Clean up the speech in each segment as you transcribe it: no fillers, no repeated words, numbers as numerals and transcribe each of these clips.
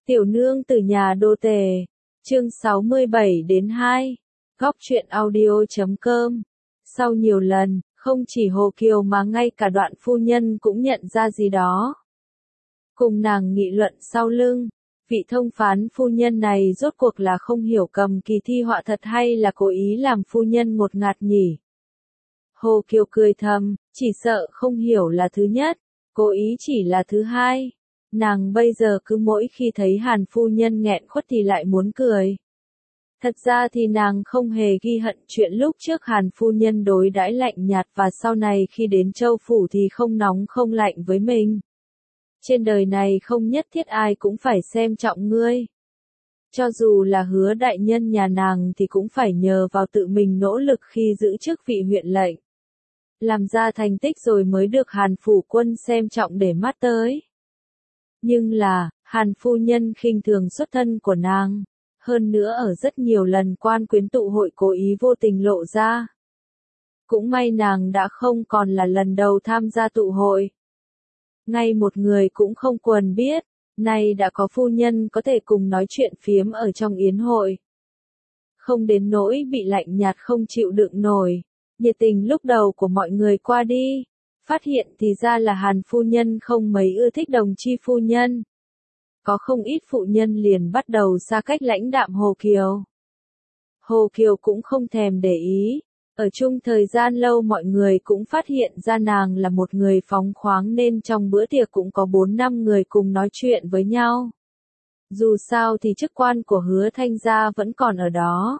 Tiểu nương từ nhà đô tề, chương 67-2, góc truyện audio.com. Sau nhiều lần, không chỉ Hồ Kiều mà ngay cả Đoạn phu nhân cũng nhận ra gì đó. Cùng nàng nghị luận sau lưng, vị thông phán phu nhân này rốt cuộc là không hiểu cầm kỳ thi họa thật hay là cố ý làm phu nhân ngột ngạt nhỉ. Hồ Kiều cười thầm, chỉ sợ không hiểu là thứ nhất, cố ý chỉ là thứ hai. Nàng bây giờ cứ mỗi khi thấy Hàn phu nhân nghẹn khuất thì lại muốn cười. Thật ra thì nàng không hề ghi hận chuyện lúc trước Hàn phu nhân đối đãi lạnh nhạt và sau này khi đến Châu Phủ thì không nóng không lạnh với mình. Trên đời này không nhất thiết ai cũng phải xem trọng ngươi. Cho dù là Hứa đại nhân nhà nàng thì cũng phải nhờ vào tự mình nỗ lực khi giữ chức vị huyện lệnh. Làm ra thành tích rồi mới được Hàn phủ quân xem trọng để mắt tới. Nhưng là, Hàn phu nhân khinh thường xuất thân của nàng, hơn nữa ở rất nhiều lần quan quyến tụ hội cố ý vô tình lộ ra. Cũng may nàng đã không còn là lần đầu tham gia tụ hội. Ngay một người cũng không quần biết, nay đã có phu nhân có thể cùng nói chuyện phiếm ở trong yến hội. Không đến nỗi bị lạnh nhạt không chịu đựng nổi, nhiệt tình lúc đầu của mọi người qua đi. Phát hiện thì ra là Hàn phu nhân không mấy ưa thích Đồng Chi phu nhân. Có không ít phụ nhân liền bắt đầu xa cách lãnh đạm Hồ Kiều. Hồ Kiều cũng không thèm để ý, ở chung thời gian lâu mọi người cũng phát hiện ra nàng là một người phóng khoáng nên trong bữa tiệc cũng có 4-5 người cùng nói chuyện với nhau. Dù sao thì chức quan của Hứa Thanh gia vẫn còn ở đó.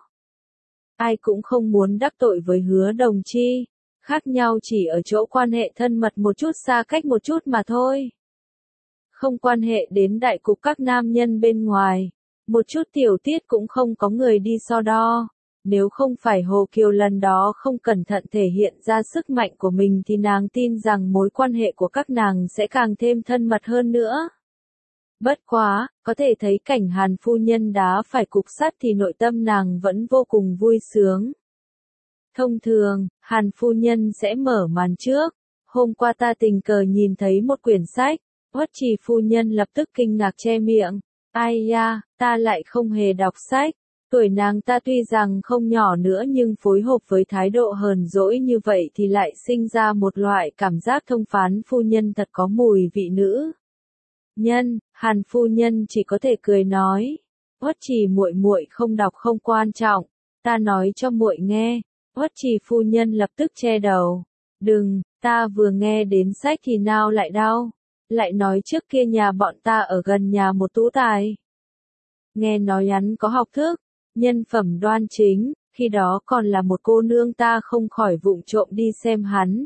Ai cũng không muốn đắc tội với Hứa Đồng Chi. Khác nhau chỉ ở chỗ quan hệ thân mật một chút xa cách một chút mà thôi. Không quan hệ đến đại cục các nam nhân bên ngoài. Một chút tiểu tiết cũng không có người đi so đo. Nếu không phải Hồ Kiều lần đó không cẩn thận thể hiện ra sức mạnh của mình thì nàng tin rằng mối quan hệ của các nàng sẽ càng thêm thân mật hơn nữa. Bất quá, có thể thấy cảnh Hàn phu nhân đá phải cục sắt thì nội tâm nàng vẫn vô cùng vui sướng. Thông thường, Hàn phu nhân sẽ mở màn trước. Hôm qua ta tình cờ nhìn thấy một quyển sách, Uất Trì phu nhân lập tức kinh ngạc che miệng. Ai da, ta lại không hề đọc sách. Tuổi nàng ta tuy rằng không nhỏ nữa nhưng phối hợp với thái độ hờn dỗi như vậy thì lại sinh ra một loại cảm giác thông phán phu nhân thật có mùi vị nữ. Hàn phu nhân chỉ có thể cười nói. Uất Trì muội muội không đọc không quan trọng, ta nói cho muội nghe. Uất Trì phu nhân lập tức che đầu. Đừng, ta vừa nghe đến sách thì nào lại đau. Lại nói trước kia nhà bọn ta ở gần nhà một tú tài. Nghe nói hắn có học thức, nhân phẩm đoan chính, khi đó còn là một cô nương ta không khỏi vụng trộm đi xem hắn.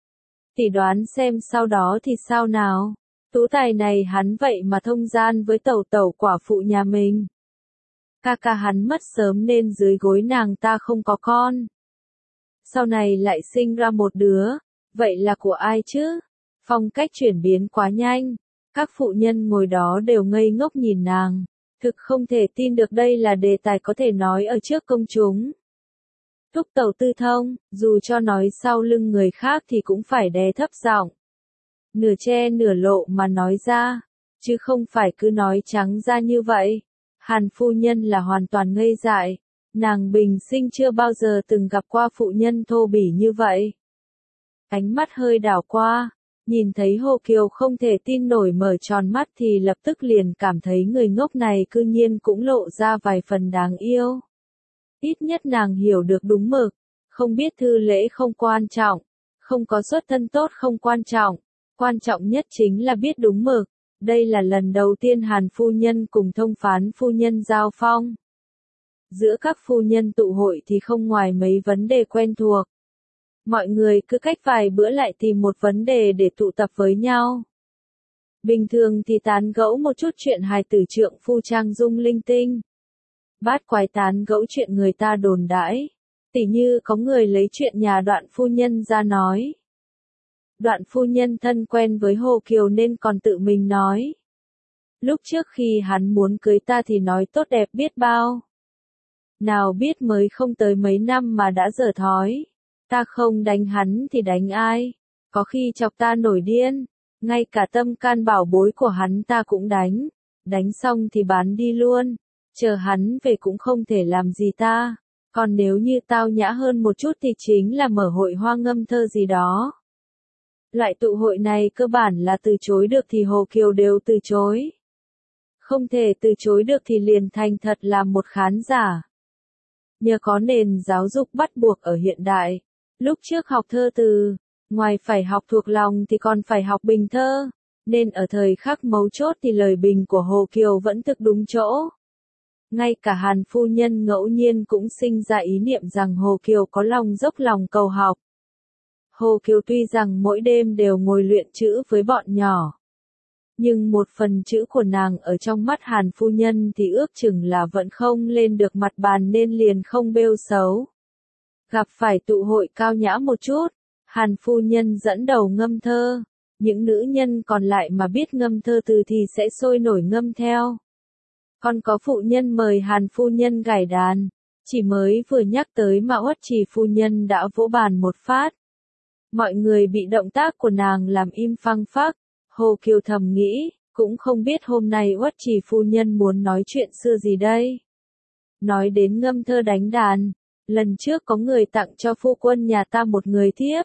Tỷ đoán xem sau đó thì sao nào? Tú tài này hắn vậy mà thông gian với tẩu tẩu quả phụ nhà mình. Ca ca hắn mất sớm nên dưới gối nàng ta không có con. Sau này lại sinh ra một đứa, vậy là của ai chứ? Phong cách chuyển biến quá nhanh, các phụ nhân ngồi đó đều ngây ngốc nhìn nàng, thực không thể tin được đây là đề tài có thể nói ở trước công chúng. Thúc tẩu tư thông, dù cho nói sau lưng người khác thì cũng phải đè thấp giọng, nửa che nửa lộ mà nói ra, chứ không phải cứ nói trắng ra như vậy. Hàn phu nhân là hoàn toàn ngây dại. Nàng bình sinh chưa bao giờ từng gặp qua phụ nhân thô bỉ như vậy. Ánh mắt hơi đảo qua, nhìn thấy Hồ Kiều không thể tin nổi mở tròn mắt thì lập tức liền cảm thấy người ngốc này cư nhiên cũng lộ ra vài phần đáng yêu. Ít nhất nàng hiểu được đúng mực, không biết thư lễ không quan trọng, không có xuất thân tốt không quan trọng nhất chính là biết đúng mực. Đây là lần đầu tiên Hàn phu nhân cùng thông phán phu nhân giao phong. Giữa các phu nhân tụ hội thì không ngoài mấy vấn đề quen thuộc. Mọi người cứ cách vài bữa lại tìm một vấn đề để tụ tập với nhau. Bình thường thì tán gẫu một chút chuyện hài tử trượng phu trang dung linh tinh. Bát quái tán gẫu chuyện người ta đồn đãi. Tỉ như có người lấy chuyện nhà Đoạn phu nhân ra nói. Đoạn phu nhân thân quen với Hồ Kiều nên còn tự mình nói. Lúc trước khi hắn muốn cưới ta thì nói tốt đẹp biết bao. Nào biết mới không tới mấy năm mà đã dở thói. Ta không đánh hắn thì đánh ai? Có khi chọc ta nổi điên. Ngay cả tâm can bảo bối của hắn ta cũng đánh. đánh xong thì bán đi luôn, chờ hắn về cũng không thể làm gì ta, còn nếu như tao nhã hơn một chút thì chính là mở hội hoa ngâm thơ gì đó. Loại tụ hội này cơ bản là từ chối được thì Hồ Kiều đều từ chối. Không thể từ chối được thì liền thành thật làm một khán giả. Nhờ có nền giáo dục bắt buộc ở hiện đại, lúc trước học thơ từ, ngoài phải học thuộc lòng thì còn phải học bình thơ, nên ở thời khắc mấu chốt thì lời bình của Hồ Kiều vẫn thực đúng chỗ. Ngay cả Hàn phu nhân ngẫu nhiên cũng sinh ra ý niệm rằng Hồ Kiều có lòng dốc lòng cầu học. Hồ Kiều tuy rằng mỗi đêm đều ngồi luyện chữ với bọn nhỏ, nhưng một phần chữ của nàng ở trong mắt Hàn phu nhân thì ước chừng là vẫn không lên được mặt bàn nên liền không bêu xấu. Gặp phải tụ hội cao nhã một chút, Hàn phu nhân dẫn đầu ngâm thơ, những nữ nhân còn lại mà biết ngâm thơ từ thì sẽ sôi nổi ngâm theo. Còn có phụ nhân mời Hàn phu nhân gảy đàn, chỉ mới vừa nhắc tới mà Uất Trì phu nhân đã vỗ bàn một phát. Mọi người bị động tác của nàng làm im phăng phắc, Hồ Kiều thầm nghĩ, cũng không biết hôm nay Uất Trì phu nhân muốn nói chuyện xưa gì đây. Nói đến ngâm thơ đánh đàn, lần trước có người tặng cho phu quân nhà ta một người thiếp.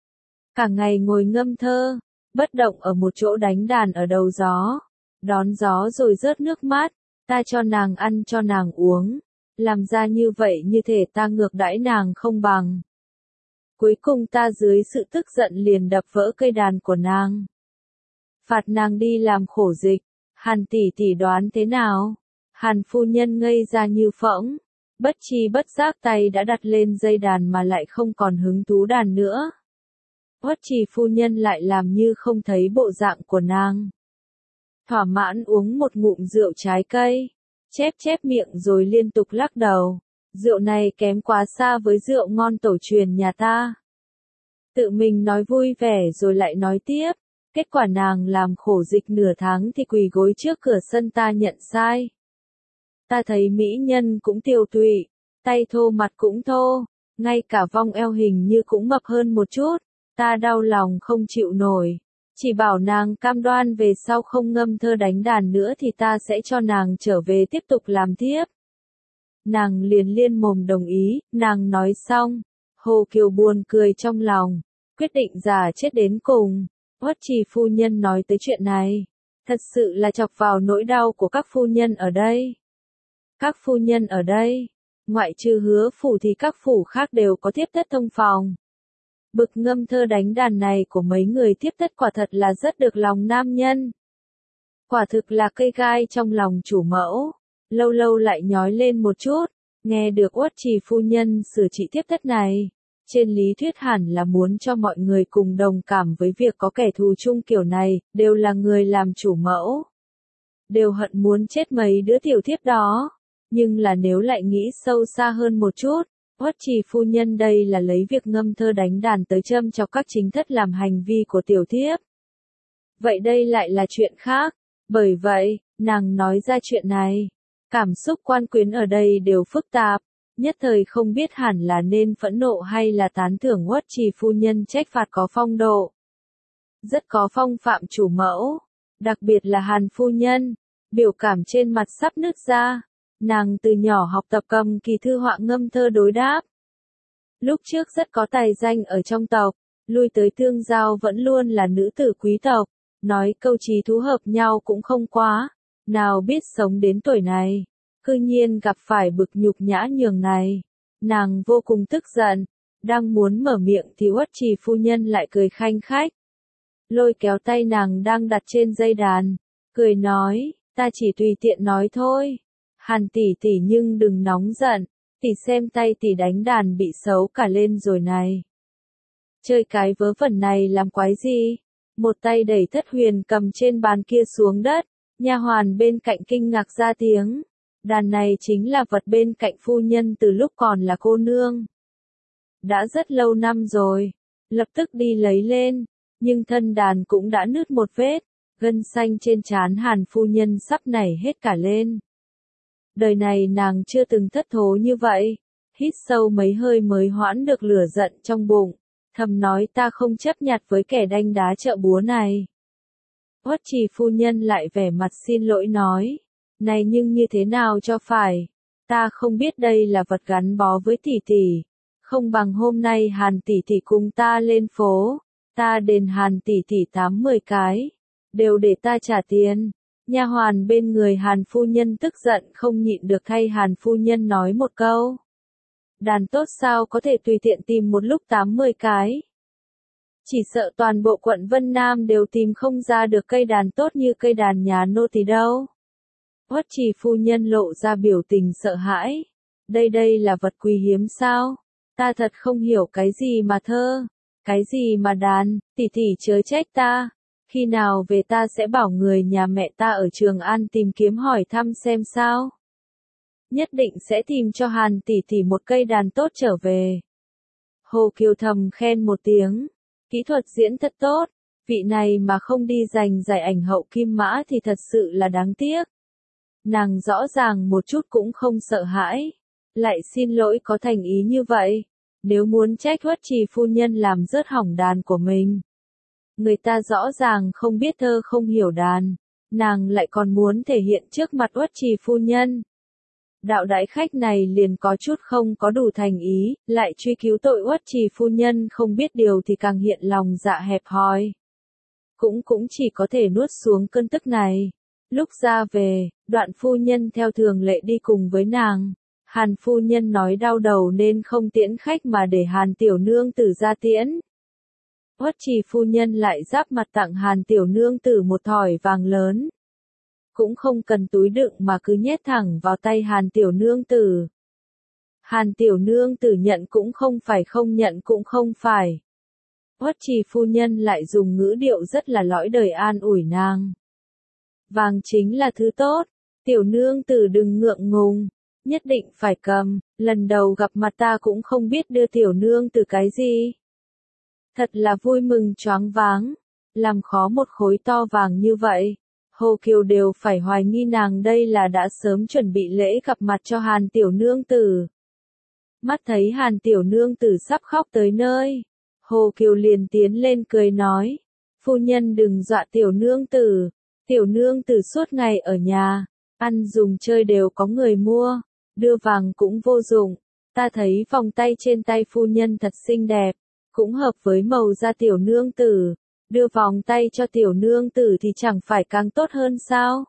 Cả ngày ngồi ngâm thơ, bất động ở một chỗ đánh đàn ở đầu gió, đón gió rồi rớt nước mắt, ta cho nàng ăn cho nàng uống, làm ra như vậy như thể ta ngược đãi nàng không bằng. Cuối cùng ta dưới sự tức giận liền đập vỡ cây đàn của nàng. Phạt nàng đi làm khổ dịch, Hàn tỷ tỷ đoán thế nào? Hàn phu nhân ngây ra như phỗng, bất chi bất giác tay đã đặt lên dây đàn mà lại không còn hứng thú đàn nữa. Uất Trì phu nhân lại làm như không thấy bộ dạng của nàng. Thỏa mãn uống một ngụm rượu trái cây, chép chép miệng rồi liên tục lắc đầu. Rượu này kém quá xa với rượu ngon tổ truyền nhà ta. Tự mình nói vui vẻ rồi lại nói tiếp. Kết quả nàng làm khổ dịch nửa tháng thì quỳ gối trước cửa sân ta nhận sai. Ta thấy mỹ nhân cũng tiều tụy, tay thô mặt cũng thô, ngay cả vong eo hình như cũng mập hơn một chút. Ta đau lòng không chịu nổi. Chỉ bảo nàng cam đoan về sau không ngâm thơ đánh đàn nữa thì ta sẽ cho nàng trở về tiếp tục làm thiếp. Nàng liền liên mồm đồng ý, nàng nói xong. Hồ Kiều buồn cười trong lòng, quyết định giả chết đến cùng. Uất Trì phu nhân nói tới chuyện này, thật sự là chọc vào nỗi đau của các phu nhân ở đây. Các phu nhân ở đây, ngoại trừ Hứa phủ thì các phủ khác đều có tiếp thất thông phòng. Bực ngâm thơ đánh đàn này của mấy người tiếp thất quả thật là rất được lòng nam nhân. Quả thực là cây gai trong lòng chủ mẫu, lâu lâu lại nhói lên một chút, nghe được Uất Trì phu nhân sửa trị tiếp thất này. Trên lý thuyết hẳn là muốn cho mọi người cùng đồng cảm với việc có kẻ thù chung kiểu này, đều là người làm chủ mẫu. Đều hận muốn chết mấy đứa tiểu thiếp đó. Nhưng là nếu lại nghĩ sâu xa hơn một chút, Uất Trì phu nhân đây là lấy việc ngâm thơ đánh đàn tới châm chọc các chính thất làm hành vi của tiểu thiếp. Vậy đây lại là chuyện khác, bởi vậy, nàng nói ra chuyện này. Cảm xúc quan quyến ở đây đều phức tạp. Nhất thời không biết hẳn là nên phẫn nộ hay là tán thưởng Uất Trì phu nhân trách phạt có phong độ. Rất có phong phạm chủ mẫu, đặc biệt là Hàn phu nhân, biểu cảm trên mặt sắp nứt ra. Nàng từ nhỏ học tập cầm kỳ thư họa ngâm thơ đối đáp. Lúc trước rất có tài danh ở trong tộc, lui tới tương giao vẫn luôn là nữ tử quý tộc, nói câu trí thú hợp nhau cũng không quá, nào biết sống đến tuổi này. Cư nhiên gặp phải bực nhục nhã nhường này. Nàng vô cùng tức giận, đang muốn mở miệng thì Uất Trì phu nhân lại cười khanh khách. Lôi kéo tay nàng đang đặt trên dây đàn, cười nói, ta chỉ tùy tiện nói thôi. Hàn tỷ tỷ nhưng đừng nóng giận, tỷ xem tay tỷ đánh đàn bị xấu cả lên rồi này. Chơi cái vớ vẩn này làm quái gì? Một tay đẩy Thất Huyền cầm trên bàn kia xuống đất, nha hoàn bên cạnh kinh ngạc ra tiếng. Đàn này chính là vật bên cạnh phu nhân từ lúc còn là cô nương. Đã rất lâu năm rồi, lập tức đi lấy lên, nhưng thân đàn cũng đã nứt một vết, gân xanh trên trán Hàn phu nhân sắp nảy hết cả lên. Đời này nàng chưa từng thất thố như vậy, hít sâu mấy hơi mới hoãn được lửa giận trong bụng, thầm nói ta không chấp nhặt với kẻ đanh đá chợ búa này. Uất Trì phu nhân lại vẻ mặt xin lỗi nói. Này nhưng như thế nào cho phải? Ta không biết đây là vật gắn bó với tỷ tỷ. Không bằng hôm nay Hàn tỷ tỷ cùng ta lên phố. Ta đền Hàn tỷ tỷ 8-10 cái. Đều để ta trả tiền. Nha hoàn bên người Hàn phu nhân tức giận không nhịn được thay Hàn phu nhân nói một câu. Đàn tốt sao có thể tùy tiện tìm một lúc 8-10 cái. Chỉ sợ toàn bộ quận Vân Nam đều tìm không ra được cây đàn tốt như cây đàn nhà nô tỳ đâu. Uất Trì phu nhân lộ ra biểu tình sợ hãi. Đây là vật quý hiếm sao? Ta thật không hiểu cái gì mà thơ, cái gì mà đàn, tỷ tỷ chớ trách ta. Khi nào về ta sẽ bảo người nhà mẹ ta ở Trường An tìm kiếm hỏi thăm xem sao. Nhất định sẽ tìm cho Hàn tỷ tỷ một cây đàn tốt trở về. Hồ Kiều thầm khen một tiếng. Kỹ thuật diễn thật tốt. Vị này mà không đi giành giải ảnh hậu kim mã thì thật sự là đáng tiếc. Nàng rõ ràng một chút cũng không sợ hãi. Lại xin lỗi có thành ý như vậy. Nếu muốn trách Uất Trì phu nhân làm rớt hỏng đàn của mình. Người ta rõ ràng không biết thơ không hiểu đàn. Nàng lại còn muốn thể hiện trước mặt Uất Trì phu nhân. Đạo đại khách này liền có chút không có đủ thành ý, lại truy cứu tội Uất Trì phu nhân không biết điều thì càng hiện lòng dạ hẹp hòi. Cũng chỉ có thể nuốt xuống cơn tức này. Lúc ra về, Đoạn phu nhân theo thường lệ đi cùng với nàng. Hàn phu nhân nói đau đầu nên không tiễn khách mà để Hàn tiểu nương tử ra tiễn. Uất Trì phu nhân lại giáp mặt tặng Hàn tiểu nương tử một thỏi vàng lớn. Cũng không cần túi đựng mà cứ nhét thẳng vào tay Hàn tiểu nương tử. Hàn tiểu nương tử nhận cũng không phải không nhận cũng không phải. Uất Trì phu nhân lại dùng ngữ điệu rất là lõi đời an ủi nàng. Vàng chính là thứ tốt, tiểu nương tử đừng ngượng ngùng, nhất định phải cầm, lần đầu gặp mặt ta cũng không biết đưa tiểu nương tử cái gì. Thật là vui mừng choáng váng, làm khó một khối to vàng như vậy. Hồ Kiều đều phải hoài nghi nàng đây là đã sớm chuẩn bị lễ gặp mặt cho Hàn tiểu nương tử. Mắt thấy Hàn tiểu nương tử sắp khóc tới nơi. Hồ Kiều liền tiến lên cười nói. Phu nhân đừng dọa tiểu nương tử. Tiểu nương tử suốt ngày ở nhà. Ăn dùng chơi đều có người mua. Đưa vàng cũng vô dụng. Ta thấy vòng tay trên tay phu nhân thật xinh đẹp. Cũng hợp với màu da tiểu nương tử. Đưa vòng tay cho tiểu nương tử thì chẳng phải càng tốt hơn sao?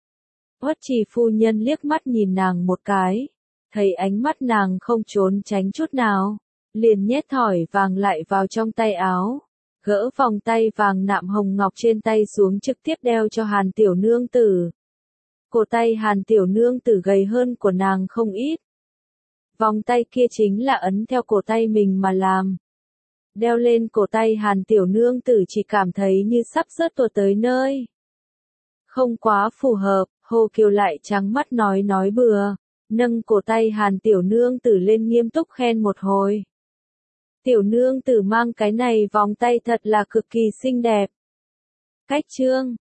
Uất Trì phu nhân liếc mắt nhìn nàng một cái. Thấy ánh mắt nàng không trốn tránh chút nào. Liền nhét thỏi vàng lại vào trong tay áo. Gỡ vòng tay vàng nạm hồng ngọc trên tay xuống trực tiếp đeo cho Hàn tiểu nương tử. Cổ tay Hàn tiểu nương tử gầy hơn của nàng không ít. Vòng tay kia chính là ấn theo cổ tay mình mà làm. Đeo lên cổ tay Hàn tiểu nương tử chỉ cảm thấy như sắp rớt tuột tới nơi. Không quá phù hợp, Hồ Kiều lại trắng mắt nói bừa, nâng cổ tay Hàn tiểu nương tử lên nghiêm túc khen một hồi. Tiểu nương tử mang cái này vòng tay thật là cực kỳ xinh đẹp. Cách chương